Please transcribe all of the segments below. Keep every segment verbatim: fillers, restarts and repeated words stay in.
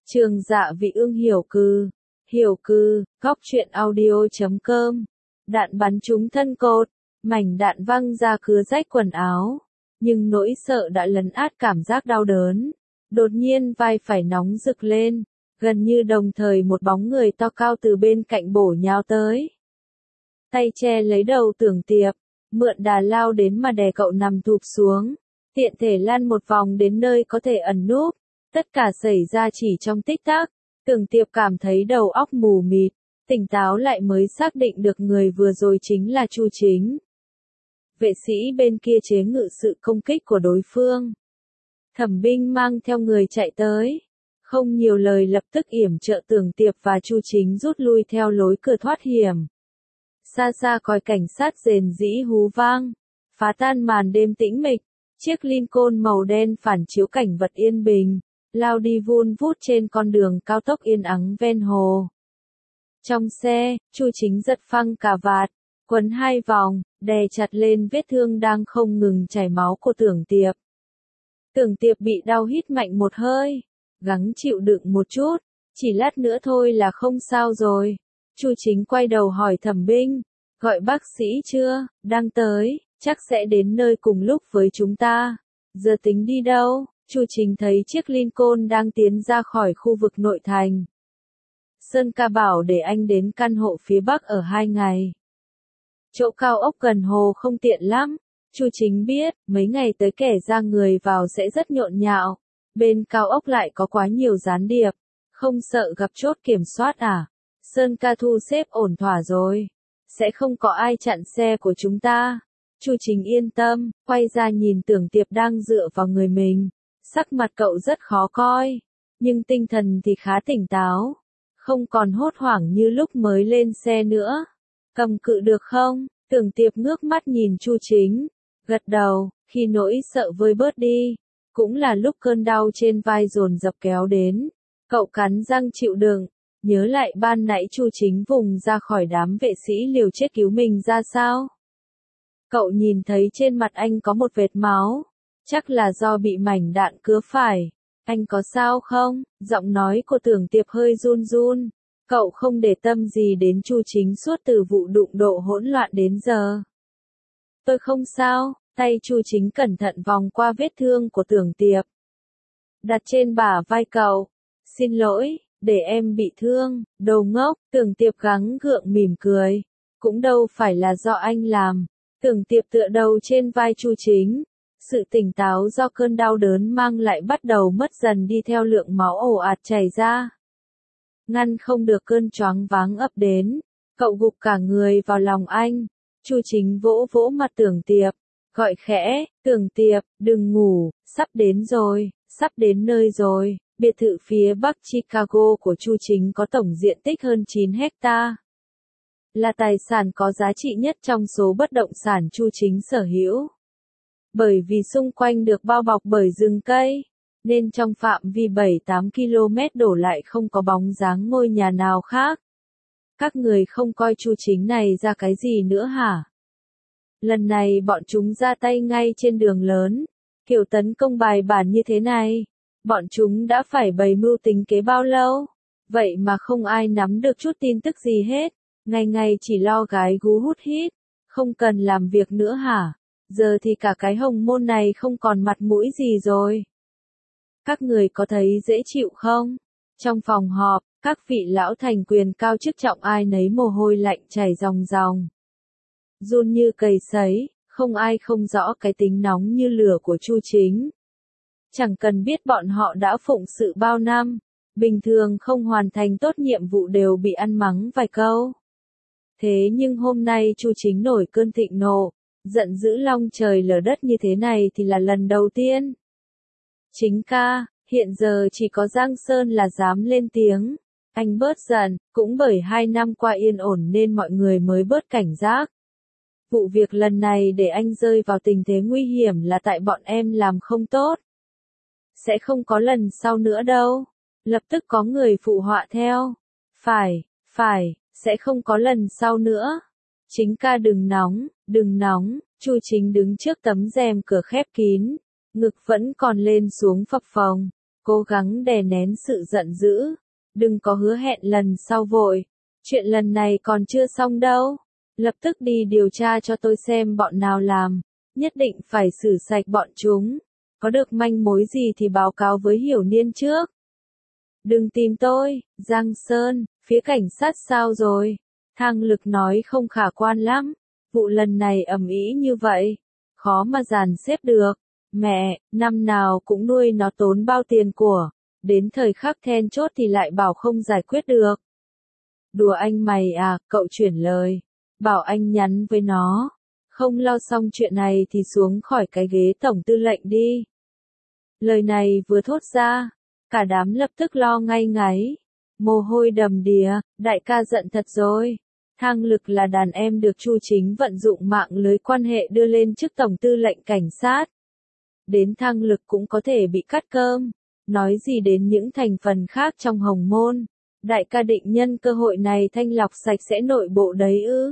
Trường Dạ Vị Ương hiểu cừ, hiểu cừ, góc truyện audio chấm com. Đạn bắn trúng thân cột, mảnh đạn văng ra cứa rách quần áo, nhưng nỗi sợ đã lấn át cảm giác đau đớn. Đột nhiên vai phải nóng rực lên, gần như đồng thời một bóng người to cao từ bên cạnh bổ nhào tới. Tay che lấy đầu Tưởng Tiệp, mượn đà lao đến mà đè cậu nằm thụp xuống, tiện thể lăn một vòng đến nơi có thể ẩn núp. Tất cả xảy ra chỉ trong tích tắc, Tưởng Tiệp cảm thấy đầu óc mù mịt, tỉnh táo lại mới xác định được người vừa rồi chính là Chu Chính. Vệ sĩ bên kia chế ngự sự công kích của đối phương. Thẩm binh mang theo người chạy tới, không nhiều lời lập tức yểm trợ Tưởng Tiệp và Chu Chính rút lui theo lối cửa thoát hiểm. Xa xa còi cảnh sát rền rĩ hú vang, phá tan màn đêm tĩnh mịch, chiếc Lincoln màu đen phản chiếu cảnh vật yên bình, lao đi vun vút trên con đường cao tốc yên ắng ven hồ. Trong xe, Chu Chính giật phăng cà vạt, quấn hai vòng, đè chặt lên vết thương đang không ngừng chảy máu của Tưởng Tiệp. Tưởng Tiệp bị đau hít mạnh một hơi, gắng chịu đựng một chút, chỉ lát nữa thôi là không sao rồi. Chu Chính quay đầu hỏi Thẩm binh, gọi bác sĩ chưa, đang tới, chắc sẽ đến nơi cùng lúc với chúng ta. Giờ tính đi đâu? Chu Chính thấy chiếc Lincoln đang tiến ra khỏi khu vực nội thành. Sơn ca bảo để anh đến căn hộ phía bắc ở hai ngày. Chỗ cao ốc gần hồ không tiện lắm. Chu Chính biết, mấy ngày tới kẻ ra người vào sẽ rất nhộn nhạo. Bên cao ốc lại có quá nhiều gián điệp. Không sợ gặp chốt kiểm soát à? Sơn ca thu xếp ổn thỏa rồi. Sẽ không có ai chặn xe của chúng ta. Chu Chính yên tâm, quay ra nhìn Tưởng Tiệp đang dựa vào người mình. Sắc mặt cậu rất khó coi, nhưng tinh thần thì khá tỉnh táo, không còn hốt hoảng như lúc mới lên xe nữa. Cầm cự được không? Tưởng Tiệp ngước mắt nhìn Chu Chính, gật đầu, khi nỗi sợ vơi bớt đi, cũng là lúc cơn đau trên vai dồn dập kéo đến. Cậu cắn răng chịu đựng, nhớ lại ban nãy Chu Chính vùng ra khỏi đám vệ sĩ liều chết cứu mình ra sao. Cậu nhìn thấy trên mặt anh có một vệt máu. Chắc là do bị mảnh đạn cứa phải. Anh có sao không? Giọng nói của Tưởng Tiệp hơi run run. Cậu không để tâm gì đến Chu Chính suốt từ vụ đụng độ hỗn loạn đến giờ. Tôi không sao. Tay Chu Chính cẩn thận vòng qua vết thương của Tưởng Tiệp, đặt trên bả vai cậu. Xin lỗi, để em bị thương, đồ ngốc. Tưởng Tiệp gắng gượng mỉm cười. Cũng đâu phải là do anh làm. Tưởng Tiệp tựa đầu trên vai Chu Chính. Sự tỉnh táo do cơn đau đớn mang lại bắt đầu mất dần đi theo lượng máu ồ ạt chảy ra. Ngăn không được cơn choáng váng ập đến, cậu gục cả người vào lòng anh. Chu Chính vỗ vỗ mặt Tưởng Tiệp, gọi khẽ, Tưởng Tiệp, đừng ngủ, sắp đến rồi, sắp đến nơi rồi. Biệt thự phía bắc Chicago của Chu Chính có tổng diện tích hơn chín hecta. Là tài sản có giá trị nhất trong số bất động sản Chu Chính sở hữu. Bởi vì xung quanh được bao bọc bởi rừng cây, nên trong phạm vi bảy tám ki lô mét đổ lại không có bóng dáng ngôi nhà nào khác. Các người không coi Chu Chính này ra cái gì nữa hả? Lần này bọn chúng ra tay ngay trên đường lớn, kiểu tấn công bài bản như thế này. Bọn chúng đã phải bày mưu tính kế bao lâu? Vậy mà không ai nắm được chút tin tức gì hết. Ngày ngày chỉ lo gái gú hút hít, không cần làm việc nữa hả? Giờ thì cả cái Hồng Môn này không còn mặt mũi gì rồi. Các người có thấy dễ chịu không? Trong phòng họp, các vị lão thành quyền cao chức trọng ai nấy mồ hôi lạnh chảy ròng ròng. Run như cầy sấy, không ai không rõ cái tính nóng như lửa của Chu Chính. Chẳng cần biết bọn họ đã phụng sự bao năm, bình thường không hoàn thành tốt nhiệm vụ đều bị ăn mắng vài câu. Thế nhưng hôm nay Chu Chính nổi cơn thịnh nộ. Giận dữ long trời lở đất như thế này thì là lần đầu tiên. Chính ca, hiện giờ chỉ có Giang Sơn là dám lên tiếng. Anh bớt giận, cũng bởi hai năm qua yên ổn nên mọi người mới bớt cảnh giác. Vụ việc lần này để anh rơi vào tình thế nguy hiểm là tại bọn em làm không tốt. Sẽ không có lần sau nữa đâu. Lập tức có người phụ họa theo. Phải, phải, sẽ không có lần sau nữa. Chính ca đừng nóng, đừng nóng. Chu Chính đứng trước tấm rèm cửa khép kín, ngực vẫn còn lên xuống phập phồng, cố gắng đè nén sự giận dữ. Đừng có hứa hẹn lần sau vội. Chuyện lần này còn chưa xong đâu. Lập tức đi điều tra cho tôi xem bọn nào làm. Nhất định phải xử sạch bọn chúng. Có được manh mối gì thì báo cáo với Hiểu Niên trước. Đừng tìm tôi, Giang Sơn, phía cảnh sát sao rồi? Thang Lực nói không khả quan lắm. Vụ lần này ầm ĩ như vậy. Khó mà dàn xếp được. Mẹ, năm nào cũng nuôi nó tốn bao tiền của. Đến thời khắc then chốt thì lại bảo không giải quyết được. Đùa anh mày à, cậu chuyển lời. Bảo anh nhắn với nó. Không lo xong chuyện này thì xuống khỏi cái ghế tổng tư lệnh đi. Lời này vừa thốt ra. Cả đám lập tức lo ngay ngáy. Mồ hôi đầm đìa, đại ca giận thật rồi. Thang Lực là đàn em được Chu Chính vận dụng mạng lưới quan hệ đưa lên chức tổng tư lệnh cảnh sát. Đến Thang Lực cũng có thể bị cắt cơm. Nói gì đến những thành phần khác trong Hồng Môn. Đại ca định nhân cơ hội này thanh lọc sạch sẽ nội bộ đấy ư.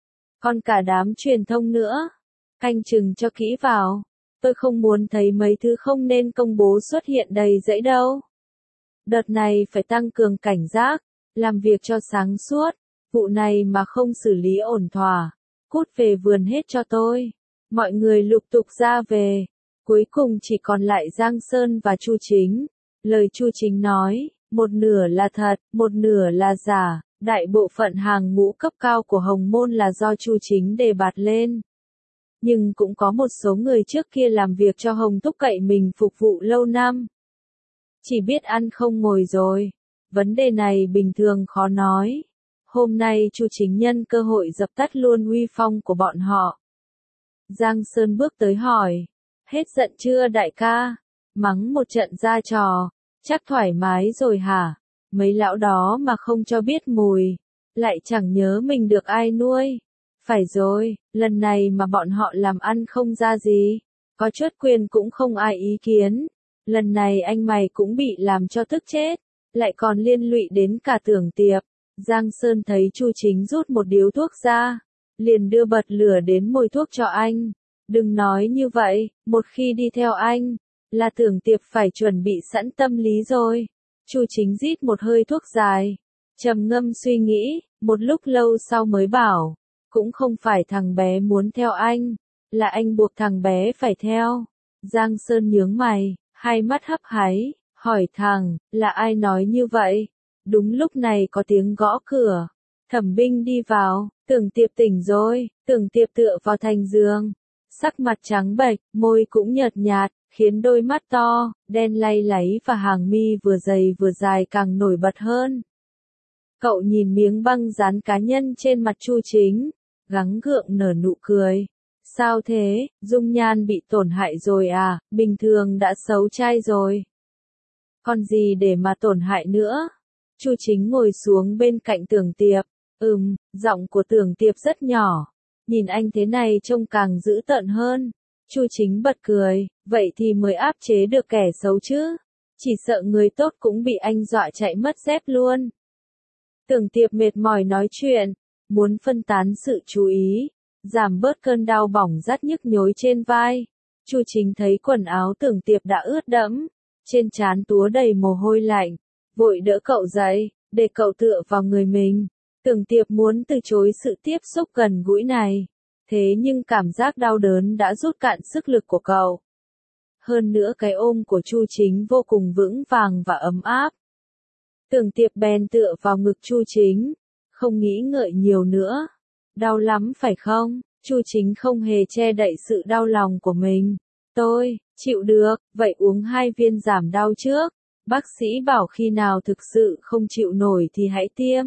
Còn cả đám truyền thông nữa. Canh chừng cho kỹ vào. Tôi không muốn thấy mấy thứ không nên công bố xuất hiện đầy rẫy đâu. Đợt này phải tăng cường cảnh giác. Làm việc cho sáng suốt. Vụ này mà không xử lý ổn thỏa. Cút về vườn hết cho tôi. Mọi người lục tục ra về. Cuối cùng chỉ còn lại Giang Sơn và Chu Chính. Lời Chu Chính nói, một nửa là thật, một nửa là giả. Đại bộ phận hàng ngũ cấp cao của Hồng Môn là do Chu Chính đề bạt lên. Nhưng cũng có một số người trước kia làm việc cho Hồng Thúc cậy mình phục vụ lâu năm. Chỉ biết ăn không ngồi rồi. Vấn đề này bình thường khó nói. Hôm nay Chu Chính nhân cơ hội dập tắt luôn uy phong của bọn họ. Giang Sơn bước tới hỏi. Hết giận chưa đại ca? Mắng một trận ra trò. Chắc thoải mái rồi hả? Mấy lão đó mà không cho biết mùi. Lại chẳng nhớ mình được ai nuôi. Phải rồi, lần này mà bọn họ làm ăn không ra gì. Có chốt quyền cũng không ai ý kiến. Lần này anh mày cũng bị làm cho tức chết. Lại còn liên lụy đến cả Tưởng Tiệp. Giang Sơn thấy Chu Chính rút một điếu thuốc ra. Liền đưa bật lửa đến môi thuốc cho anh. Đừng nói như vậy, một khi đi theo anh, là Tưởng Tiệp phải chuẩn bị sẵn tâm lý rồi. Chu Chính rít một hơi thuốc dài. Trầm ngâm suy nghĩ, một lúc lâu sau mới bảo. Cũng không phải thằng bé muốn theo anh, là anh buộc thằng bé phải theo. Giang Sơn nhướng mày, hai mắt hấp háy, hỏi thằng, là ai nói như vậy? Đúng lúc này có tiếng gõ cửa. Thẩm Binh đi vào, Tưởng Tiệp tỉnh rồi, Tưởng Tiệp tựa vào thành giường. Sắc mặt trắng bệch, môi cũng nhợt nhạt, khiến đôi mắt to, đen lay láy và hàng mi vừa dày vừa dài càng nổi bật hơn. Cậu nhìn miếng băng dán cá nhân trên mặt Chu Chính, gắng gượng nở nụ cười. Sao thế, dung nhan bị tổn hại rồi à, bình thường đã xấu trai rồi. Còn gì để mà tổn hại nữa? Chu Chính ngồi xuống bên cạnh Tưởng Tiệp. Ừm, giọng của Tưởng Tiệp rất nhỏ. Nhìn anh thế này trông càng dữ tợn hơn. Chu Chính bật cười, vậy thì mới áp chế được kẻ xấu chứ. Chỉ sợ người tốt cũng bị anh dọa chạy mất dép luôn. Tưởng Tiệp mệt mỏi nói chuyện, muốn phân tán sự chú ý, giảm bớt cơn đau bỏng rát nhức nhối trên vai. Chu Chính thấy quần áo Tưởng Tiệp đã ướt đẫm, trên trán túa đầy mồ hôi lạnh, vội đỡ cậu dậy, để cậu tựa vào người mình. Tưởng Tiệp muốn từ chối sự tiếp xúc gần gũi này, thế nhưng cảm giác đau đớn đã rút cạn sức lực của cậu. Hơn nữa cái ôm của Chu Chính vô cùng vững vàng và ấm áp. Tưởng Tiệp bèn tựa vào ngực Chu Chính, không nghĩ ngợi nhiều nữa. Đau lắm phải không? Chu Chính không hề che đậy sự đau lòng của mình. Tôi, chịu được, vậy uống hai viên giảm đau trước. Bác sĩ bảo khi nào thực sự không chịu nổi thì hãy tiêm.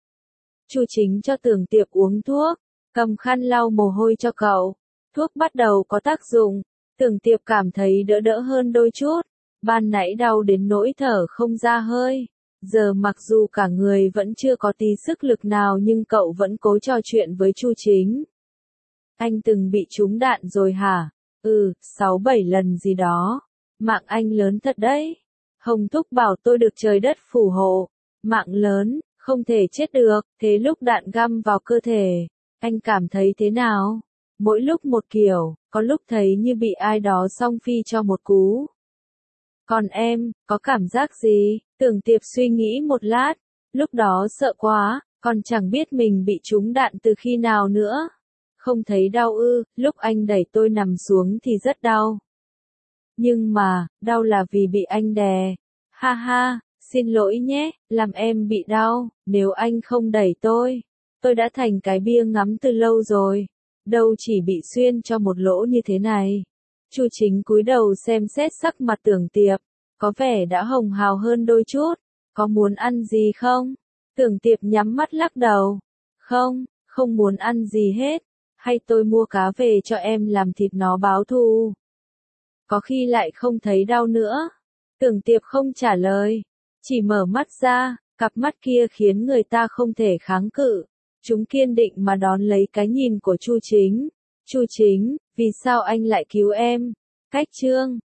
Chu Chính cho Tưởng Tiệp uống thuốc, cầm khăn lau mồ hôi cho cậu. Thuốc bắt đầu có tác dụng, Tưởng Tiệp cảm thấy đỡ đỡ hơn đôi chút. Ban nãy đau đến nỗi thở không ra hơi. Giờ mặc dù cả người vẫn chưa có tí sức lực nào nhưng cậu vẫn cố trò chuyện với Chu Chính. Anh từng bị trúng đạn rồi hả? Ừ, sáu bảy lần gì đó. Mạng anh lớn thật đấy. Hồng Thúc bảo tôi được trời đất phù hộ. Mạng lớn, không thể chết được. Thế lúc đạn găm vào cơ thể, anh cảm thấy thế nào? Mỗi lúc một kiểu, có lúc thấy như bị ai đó song phi cho một cú. Còn em, có cảm giác gì? Tưởng Tiệp suy nghĩ một lát, lúc đó sợ quá, còn chẳng biết mình bị trúng đạn từ khi nào nữa. Không thấy đau ư, lúc anh đẩy tôi nằm xuống thì rất đau. Nhưng mà, đau là vì bị anh đè. Ha ha, xin lỗi nhé, làm em bị đau, nếu anh không đẩy tôi, tôi đã thành cái bia ngắm từ lâu rồi. Đâu chỉ bị xuyên cho một lỗ như thế này. Chu Chính cúi đầu xem xét sắc mặt Tưởng Tiệp, có vẻ đã hồng hào hơn đôi chút. Có muốn ăn gì không? Tưởng Tiệp nhắm mắt lắc đầu. Không, không muốn ăn gì hết. Hay tôi mua cá về cho em làm thịt nó báo thù? Có khi lại không thấy đau nữa. Tưởng Tiệp không trả lời, chỉ mở mắt ra, cặp mắt kia khiến người ta không thể kháng cự. Chúng kiên định mà đón lấy cái nhìn của Chu Chính. Chu Chính, vì sao anh lại cứu em? Cách chương